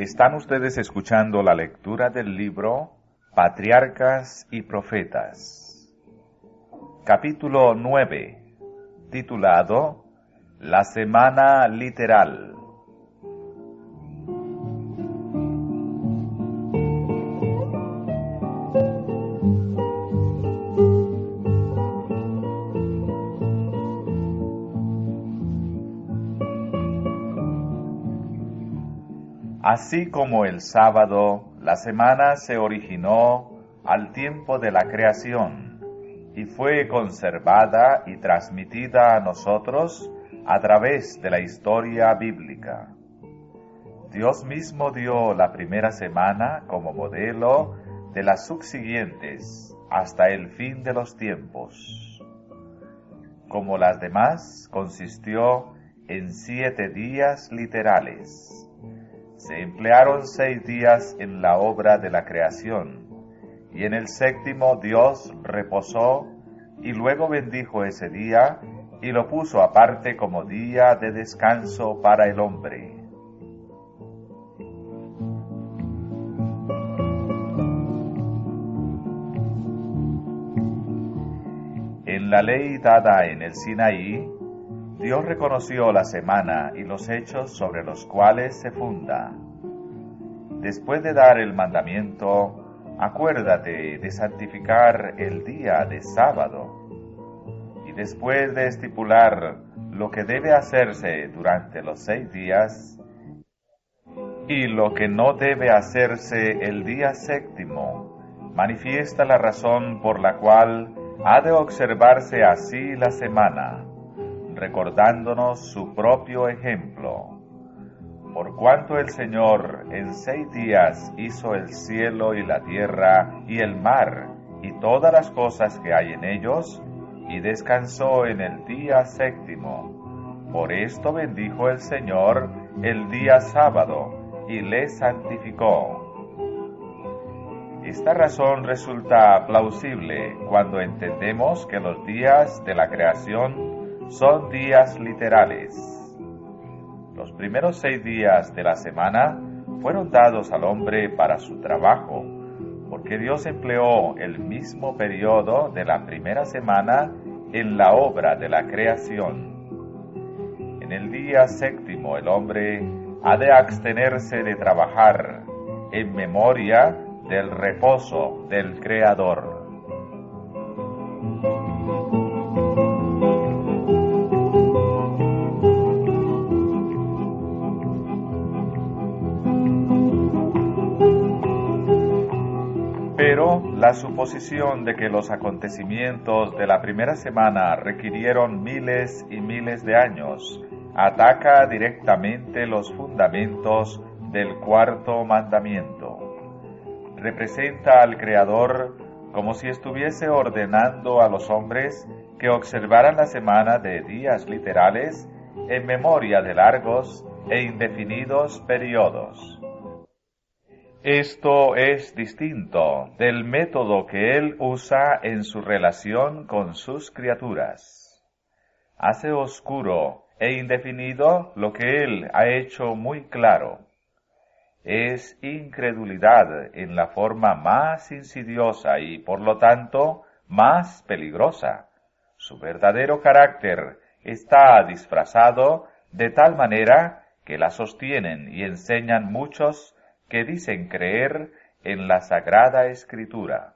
Están ustedes escuchando la lectura del libro Patriarcas y Profetas, capítulo 9, titulado La Semana Literal. Así como el sábado, la semana se originó al tiempo de la creación y fue conservada y transmitida a nosotros a través de la historia bíblica. Dios mismo dio la primera semana como modelo de las subsiguientes hasta el fin de los tiempos. Como las demás, consistió en 7 días literales. Se emplearon 6 días en la obra de la creación, y en el 7º Dios reposó, y luego bendijo ese día, y lo puso aparte como día de descanso para el hombre. En la ley dada en el Sinaí, Dios reconoció la semana y los hechos sobre los cuales se funda. Después de dar el mandamiento, acuérdate de santificar el día de sábado. Y después de estipular lo que debe hacerse durante los 6 días y lo que no debe hacerse el día 7º, manifiesta la razón por la cual ha de observarse así la semana, recordándonos su propio ejemplo. Por cuanto el Señor en 6 días hizo el cielo y la tierra y el mar y todas las cosas que hay en ellos, y descansó en el día 7º. Por esto bendijo el Señor el día sábado y le santificó. Esta razón resulta plausible cuando entendemos que los días de la creación son días literales. Los primeros 6 días de la semana fueron dados al hombre para su trabajo, porque Dios empleó el mismo periodo de la primera semana en la obra de la creación. En el día 7º el hombre ha de abstenerse de trabajar en memoria del reposo del Creador. Pero la suposición de que los acontecimientos de la primera semana requirieron miles y miles de años ataca directamente los fundamentos del 4º mandamiento. Representa al Creador como si estuviese ordenando a los hombres que observaran la semana de días literales en memoria de largos e indefinidos periodos. Esto es distinto del método que Él usa en su relación con sus criaturas. Hace oscuro e indefinido lo que Él ha hecho muy claro. Es incredulidad en la forma más insidiosa y, por lo tanto, más peligrosa. Su verdadero carácter está disfrazado de tal manera que la sostienen y enseñan muchos que dicen creer en la Sagrada Escritura.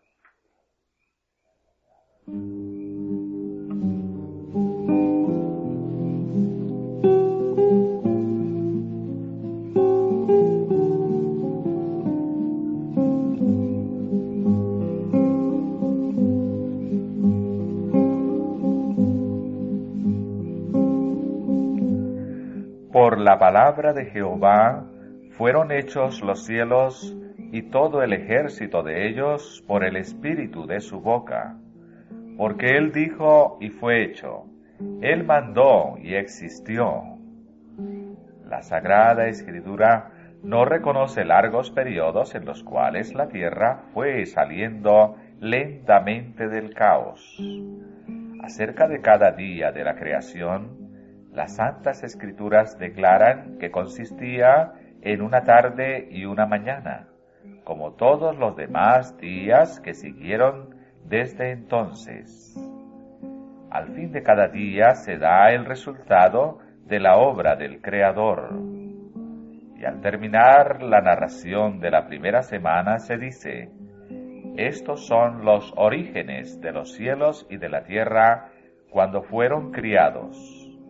Por la palabra de Jehová fueron hechos los cielos y todo el ejército de ellos por el espíritu de su boca. Porque Él dijo y fue hecho, Él mandó y existió. La Sagrada Escritura no reconoce largos periodos en los cuales la tierra fue saliendo lentamente del caos. Acerca de cada día de la creación, las Santas Escrituras declaran que consistía en una tarde y una mañana, como todos los demás días que siguieron desde entonces. Al fin de cada día se da el resultado de la obra del Creador. Y al terminar la narración de la primera semana se dice: estos son los orígenes de los cielos y de la tierra cuando fueron criados.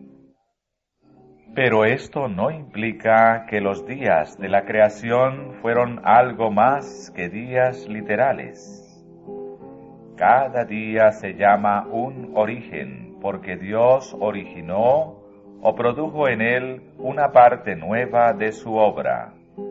Pero esto no implica que los días de la creación fueron algo más que días literales. Cada día se llama un origen porque Dios originó o produjo en él una parte nueva de su obra.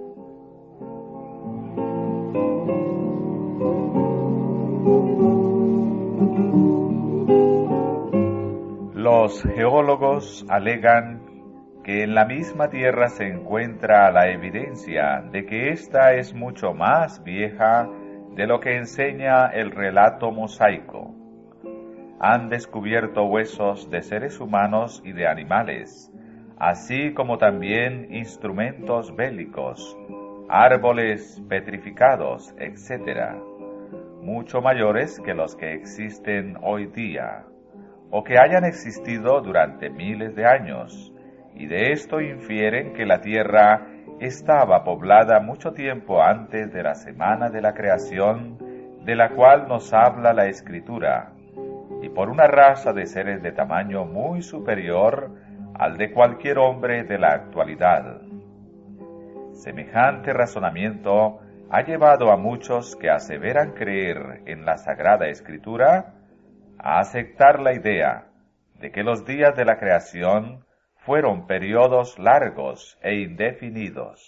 Los geólogos alegan que en la misma Tierra se encuentra la evidencia de que ésta es mucho más vieja de lo que enseña el relato mosaico. Han descubierto huesos de seres humanos y de animales, así como también instrumentos bélicos, árboles petrificados, etc., mucho mayores que los que existen hoy día, o que hayan existido durante miles de años, y de esto infieren que la Tierra estaba poblada mucho tiempo antes de la semana de la creación, de la cual nos habla la Escritura, y por una raza de seres de tamaño muy superior al de cualquier hombre de la actualidad. Semejante razonamiento ha llevado a muchos que aseveran creer en la Sagrada Escritura a aceptar la idea de que los días de la creación fueron periodos largos e indefinidos.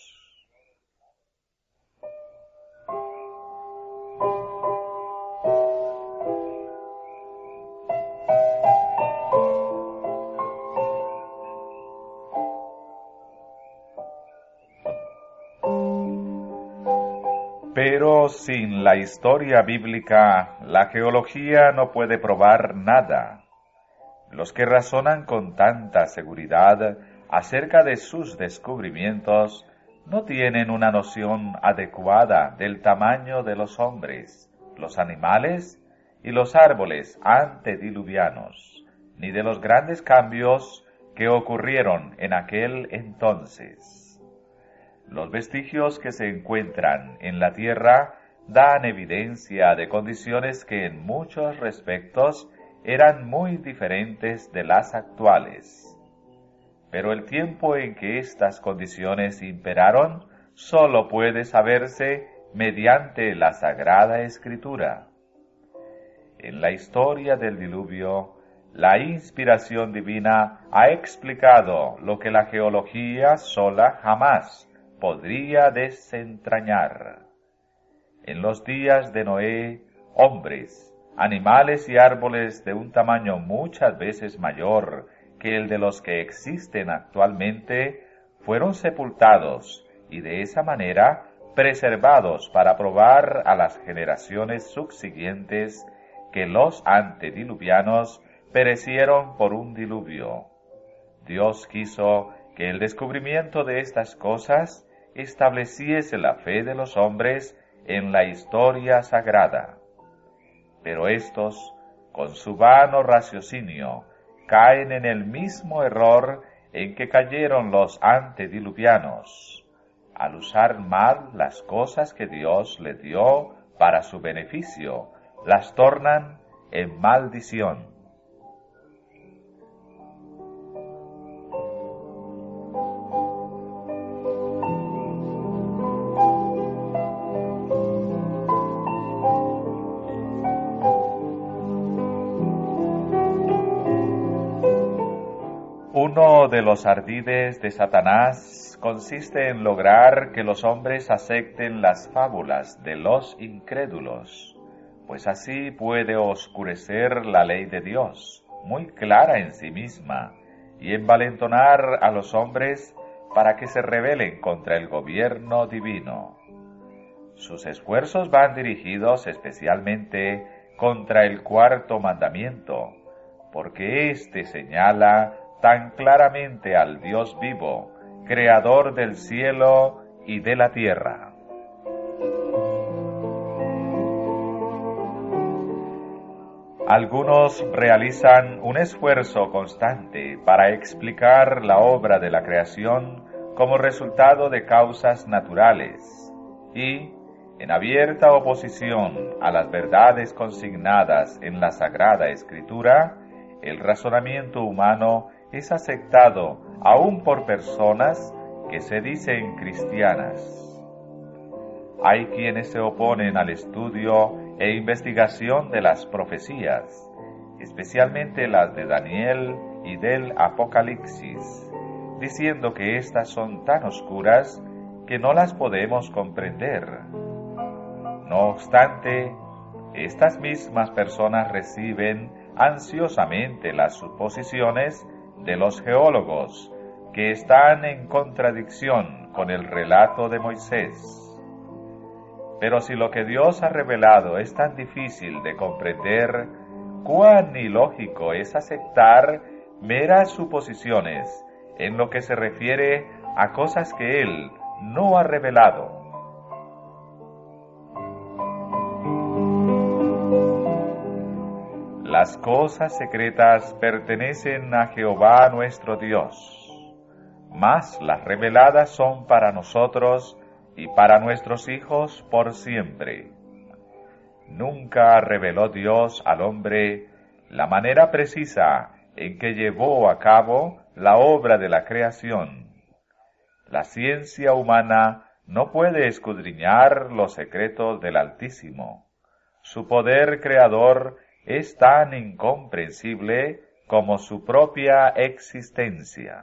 Pero sin la historia bíblica, la geología no puede probar nada. Los que razonan con tanta seguridad acerca de sus descubrimientos no tienen una noción adecuada del tamaño de los hombres, los animales y los árboles antediluvianos, ni de los grandes cambios que ocurrieron en aquel entonces. Los vestigios que se encuentran en la tierra dan evidencia de condiciones que en muchos respectos eran muy diferentes de las actuales. Pero el tiempo en que estas condiciones imperaron sólo puede saberse mediante la Sagrada Escritura. En la historia del diluvio, la inspiración divina ha explicado lo que la geología sola jamás podría desentrañar. En los días de Noé, hombres, animales y árboles de un tamaño muchas veces mayor que el de los que existen actualmente fueron sepultados y de esa manera preservados para probar a las generaciones subsiguientes que los antediluvianos perecieron por un diluvio. Dios quiso que el descubrimiento de estas cosas estableciese la fe de los hombres en la historia sagrada. Pero estos, con su vano raciocinio, caen en el mismo error en que cayeron los antediluvianos, al usar mal las cosas que Dios les dio para su beneficio, las tornan en maldición. Uno de los ardides de Satanás consiste en lograr que los hombres acepten las fábulas de los incrédulos, pues así puede oscurecer la ley de Dios, muy clara en sí misma, y envalentonar a los hombres para que se rebelen contra el gobierno divino. Sus esfuerzos van dirigidos especialmente contra el cuarto mandamiento, porque éste señala tan claramente al Dios vivo, creador del cielo y de la tierra. Algunos realizan un esfuerzo constante para explicar la obra de la creación como resultado de causas naturales y, en abierta oposición a las verdades consignadas en la Sagrada Escritura, el razonamiento humano es aceptado aún por personas que se dicen cristianas. Hay quienes se oponen al estudio e investigación de las profecías, especialmente las de Daniel y del Apocalipsis, diciendo que éstas son tan oscuras que no las podemos comprender. No obstante, estas mismas personas reciben ansiosamente las suposiciones de los geólogos que están en contradicción con el relato de Moisés. Pero si lo que Dios ha revelado es tan difícil de comprender, cuán ilógico es aceptar meras suposiciones en lo que se refiere a cosas que Él no ha revelado. Las cosas secretas pertenecen a Jehová nuestro Dios, mas las reveladas son para nosotros y para nuestros hijos por siempre. Nunca reveló Dios al hombre la manera precisa en que llevó a cabo la obra de la creación. La ciencia humana no puede escudriñar los secretos del Altísimo. Su poder creador es tan incomprensible como su propia existencia.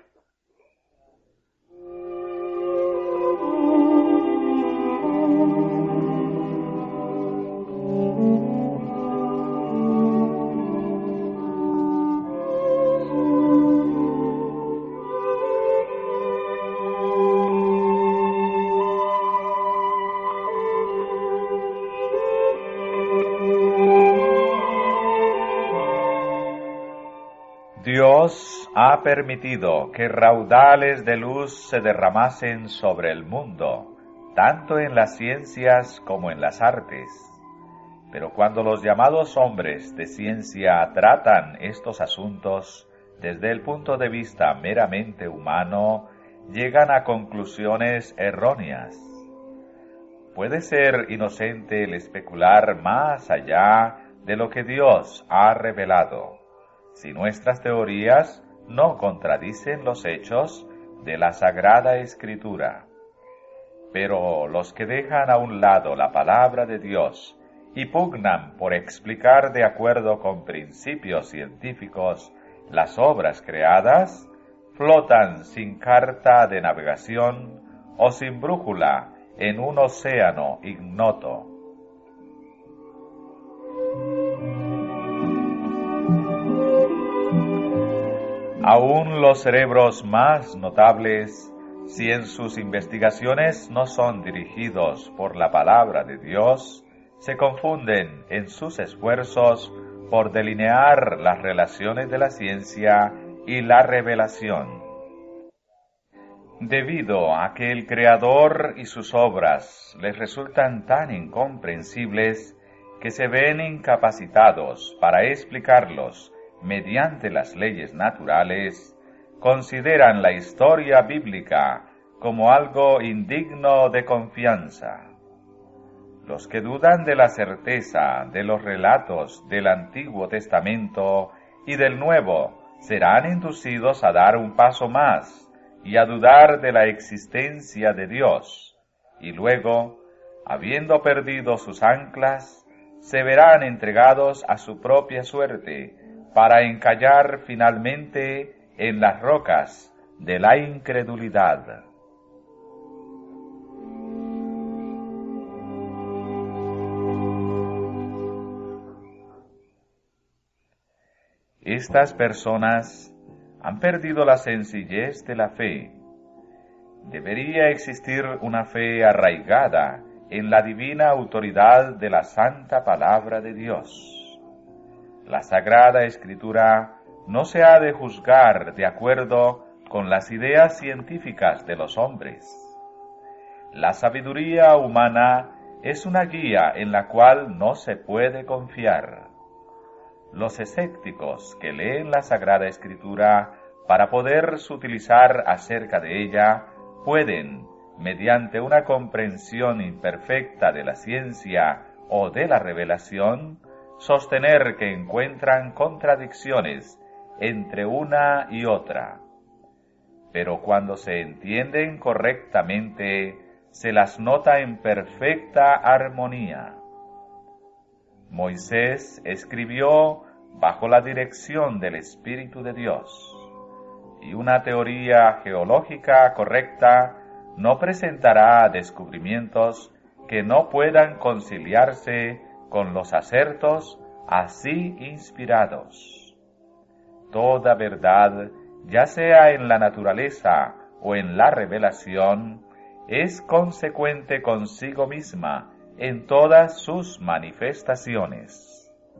Dios ha permitido que raudales de luz se derramasen sobre el mundo, tanto en las ciencias como en las artes. Pero cuando los llamados hombres de ciencia tratan estos asuntos desde el punto de vista meramente humano, llegan a conclusiones erróneas. Puede ser inocente el especular más allá de lo que Dios ha revelado, si nuestras teorías no contradicen los hechos de la Sagrada Escritura. Pero los que dejan a un lado la palabra de Dios y pugnan por explicar de acuerdo con principios científicos las obras creadas, flotan sin carta de navegación o sin brújula en un océano ignoto. Aún los cerebros más notables, si en sus investigaciones no son dirigidos por la palabra de Dios, se confunden en sus esfuerzos por delinear las relaciones de la ciencia y la revelación. Debido a que el Creador y sus obras les resultan tan incomprensibles que se ven incapacitados para explicarlos mediante las leyes naturales, consideran la historia bíblica como algo indigno de confianza. Los que dudan de la certeza de los relatos del Antiguo Testamento y del Nuevo serán inducidos a dar un paso más y a dudar de la existencia de Dios, y luego, habiendo perdido sus anclas, se verán entregados a su propia suerte, para encallar finalmente en las rocas de la incredulidad. Estas personas han perdido la sencillez de la fe. Debería existir una fe arraigada en la divina autoridad de la santa palabra de Dios. La Sagrada Escritura no se ha de juzgar de acuerdo con las ideas científicas de los hombres. La sabiduría humana es una guía en la cual no se puede confiar. Los escépticos que leen la Sagrada Escritura para poder sutilizar acerca de ella pueden, mediante una comprensión imperfecta de la ciencia o de la revelación, sostener que encuentran contradicciones entre una y otra. Pero cuando se entienden correctamente, se las nota en perfecta armonía. Moisés escribió bajo la dirección del Espíritu de Dios, y una teoría geológica correcta no presentará descubrimientos que no puedan conciliarse con los acertos así inspirados. Toda verdad, ya sea en la naturaleza o en la revelación, es consecuente consigo misma en todas sus manifestaciones.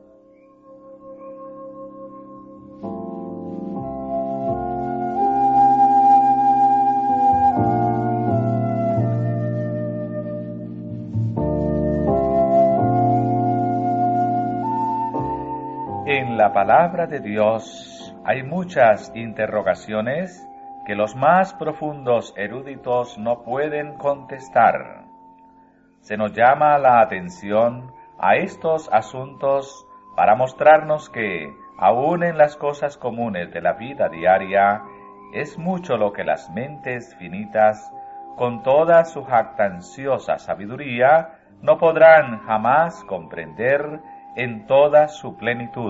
En la palabra de Dios hay muchas interrogaciones que los más profundos eruditos no pueden contestar. Se nos llama la atención a estos asuntos para mostrarnos que, aun en las cosas comunes de la vida diaria, es mucho lo que las mentes finitas, con toda su jactanciosa sabiduría, no podrán jamás comprender en toda su plenitud.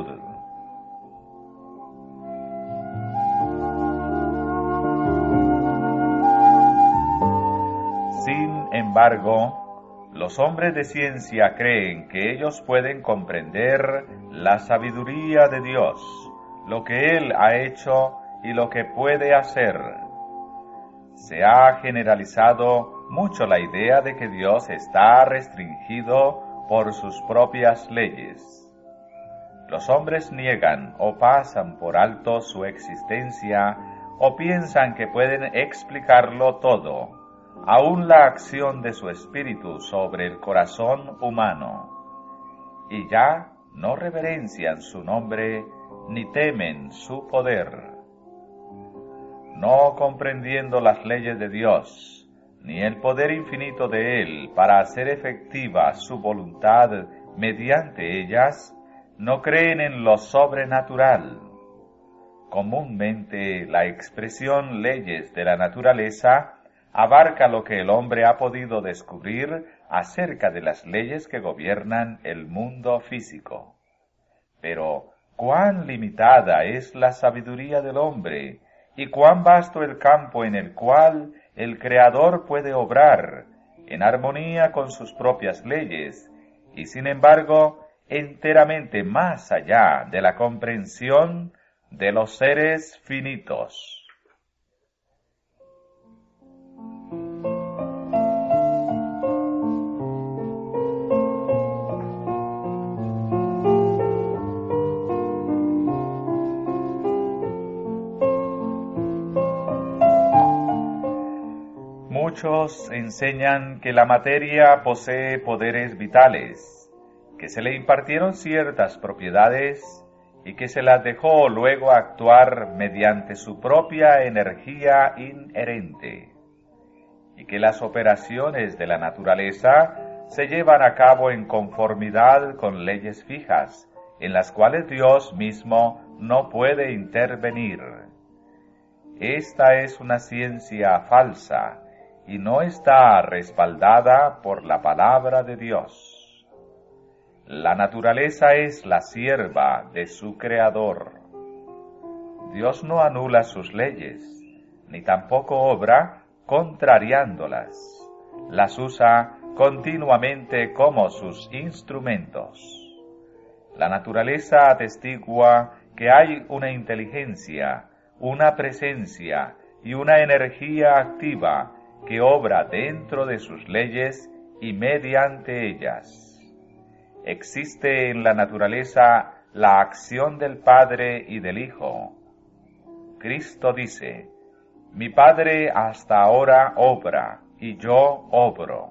Sin embargo, los hombres de ciencia creen que ellos pueden comprender la sabiduría de Dios, lo que Él ha hecho y lo que puede hacer. Se ha generalizado mucho la idea de que Dios está restringido por sus propias leyes. Los hombres niegan o pasan por alto su existencia o piensan que pueden explicarlo todo, aun la acción de su espíritu sobre el corazón humano, y ya no reverencian su nombre ni temen su poder. No comprendiendo las leyes de Dios, ni el poder infinito de Él para hacer efectiva su voluntad mediante ellas, no creen en lo sobrenatural. Comúnmente la expresión leyes de la naturaleza abarca lo que el hombre ha podido descubrir acerca de las leyes que gobiernan el mundo físico. Pero cuán limitada es la sabiduría del hombre y cuán vasto el campo en el cual el Creador puede obrar en armonía con sus propias leyes y sin embargo enteramente más allá de la comprensión de los seres finitos. Muchos enseñan que la materia posee poderes vitales, que se le impartieron ciertas propiedades y que se las dejó luego actuar mediante su propia energía inherente, y que las operaciones de la naturaleza se llevan a cabo en conformidad con leyes fijas, en las cuales Dios mismo no puede intervenir. Esta es una ciencia falsa, y no está respaldada por la palabra de Dios. La naturaleza es la sierva de su Creador. Dios no anula sus leyes, ni tampoco obra contrariándolas. Las usa continuamente como sus instrumentos. La naturaleza atestigua que hay una inteligencia, una presencia y una energía activa que obra dentro de sus leyes y mediante ellas. Existe en la naturaleza la acción del Padre y del Hijo. Cristo dice: mi Padre hasta ahora obra y yo obro.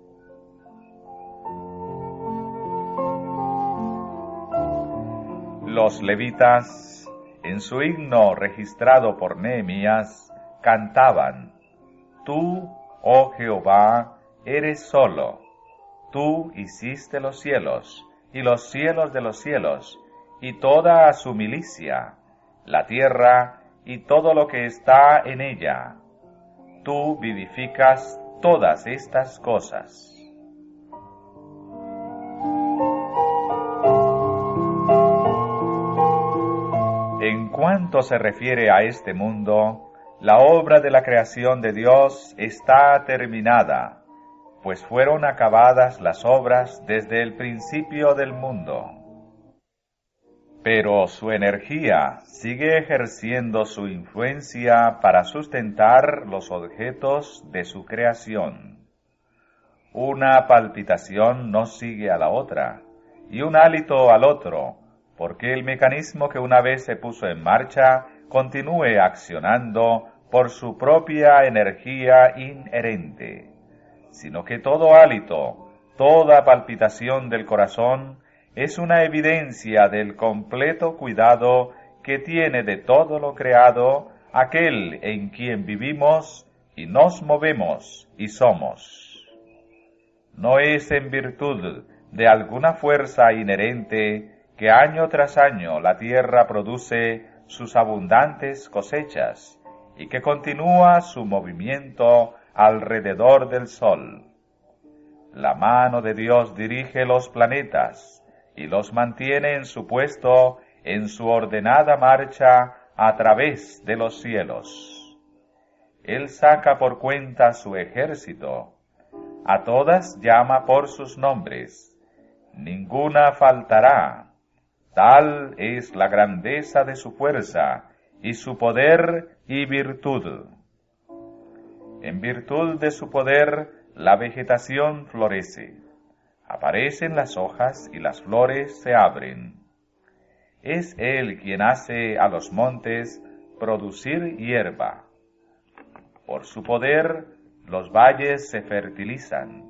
Los levitas, en su himno registrado por Nehemías, cantaban: Tú, oh Jehová, eres solo. Tú hiciste los cielos, y los cielos de los cielos, y toda su milicia, la tierra y todo lo que está en ella. Tú vivificas todas estas cosas. En cuanto se refiere a este mundo, la obra de la creación de Dios está terminada, pues fueron acabadas las obras desde el principio del mundo. Pero su energía sigue ejerciendo su influencia para sustentar los objetos de su creación. Una palpitación no sigue a la otra, y un hálito al otro, porque el mecanismo que una vez se puso en marcha continúe accionando por su propia energía inherente, sino que todo hálito, toda palpitación del corazón es una evidencia del completo cuidado que tiene de todo lo creado aquel en quien vivimos y nos movemos y somos. No es en virtud de alguna fuerza inherente que año tras año la tierra produce sus abundantes cosechas y que continúa su movimiento alrededor del sol. La mano de Dios dirige los planetas y los mantiene en su puesto en su ordenada marcha a través de los cielos. Él saca por cuenta su ejército, a todas llama por sus nombres, ninguna faltará. Tal es la grandeza de su fuerza, y su poder y virtud. En virtud de su poder, la vegetación florece. Aparecen las hojas y las flores se abren. Es Él quien hace a los montes producir hierba. Por su poder, los valles se fertilizan.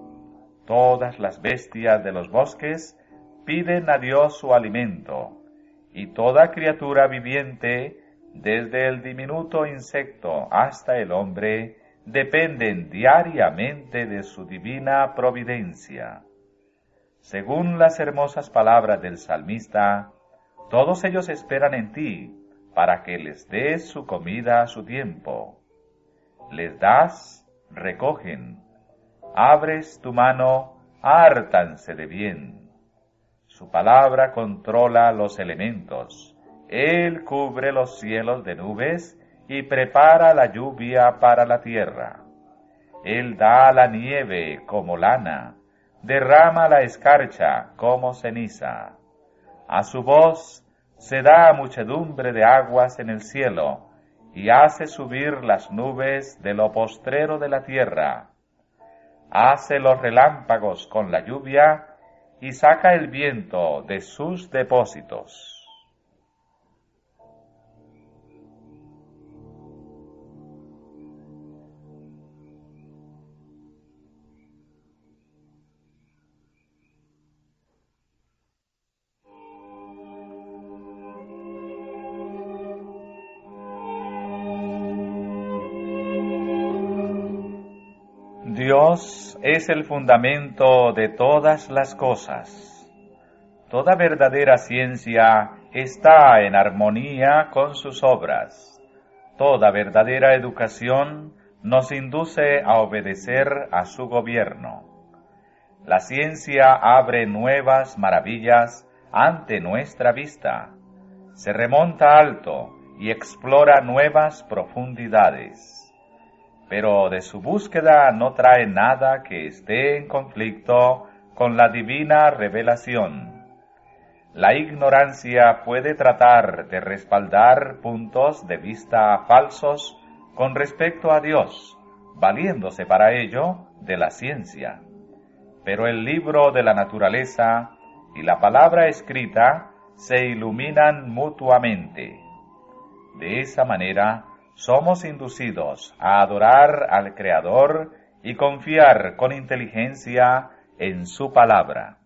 Todas las bestias de los bosques piden a Dios su alimento, y toda criatura viviente, desde el diminuto insecto hasta el hombre, dependen diariamente de su divina providencia. Según las hermosas palabras del salmista, todos ellos esperan en ti, para que les des su comida a su tiempo. Les das, recogen. Abres tu mano, hártanse de bien. Su palabra controla los elementos. Él cubre los cielos de nubes y prepara la lluvia para la tierra. Él da la nieve como lana, derrama la escarcha como ceniza. A su voz se da muchedumbre de aguas en el cielo, y hace subir las nubes de lo postrero de la tierra. Hace los relámpagos con la lluvia, y saca el viento de sus depósitos. Dios es el fundamento de todas las cosas. Toda verdadera ciencia está en armonía con sus obras. Toda verdadera educación nos induce a obedecer a su gobierno. La ciencia abre nuevas maravillas ante nuestra vista. Se remonta alto y explora nuevas profundidades. Pero de su búsqueda no trae nada que esté en conflicto con la divina revelación. La ignorancia puede tratar de respaldar puntos de vista falsos con respecto a Dios, valiéndose para ello de la ciencia. Pero el libro de la naturaleza y la palabra escrita se iluminan mutuamente. De esa manera, somos inducidos a adorar al Creador y confiar con inteligencia en su palabra.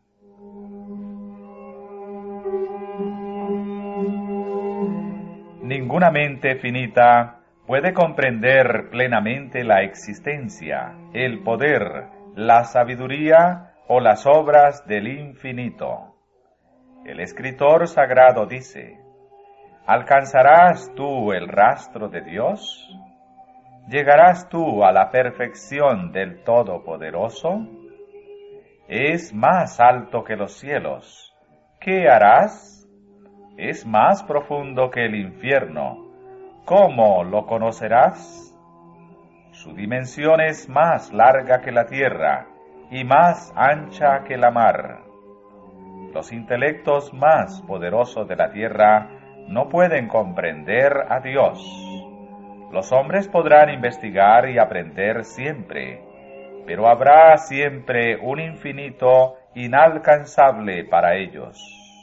Ninguna mente finita puede comprender plenamente la existencia, el poder, la sabiduría o las obras del infinito. El escritor sagrado dice: ¿alcanzarás tú el rastro de Dios? ¿Llegarás tú a la perfección del Todopoderoso? Es más alto que los cielos. ¿Qué harás? Es más profundo que el infierno. ¿Cómo lo conocerás? Su dimensión es más larga que la tierra y más ancha que la mar. Los intelectos más poderosos de la tierra no pueden comprender a Dios. Los hombres podrán investigar y aprender siempre, pero habrá siempre un infinito inalcanzable para ellos.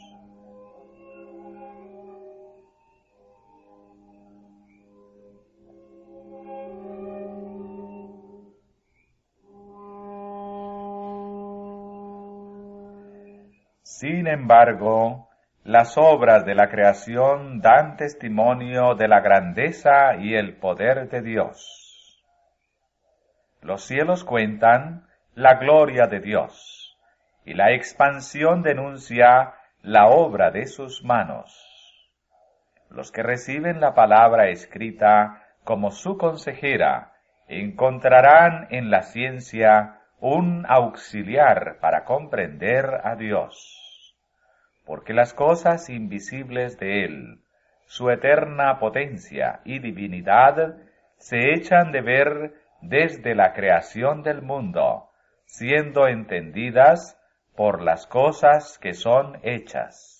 Sin embargo, las obras de la creación dan testimonio de la grandeza y el poder de Dios. Los cielos cuentan la gloria de Dios, y la expansión denuncia la obra de sus manos. Los que reciben la palabra escrita como su consejera encontrarán en la ciencia un auxiliar para comprender a Dios. Porque las cosas invisibles de Él, su eterna potencia y divinidad, se echan de ver desde la creación del mundo, siendo entendidas por las cosas que son hechas.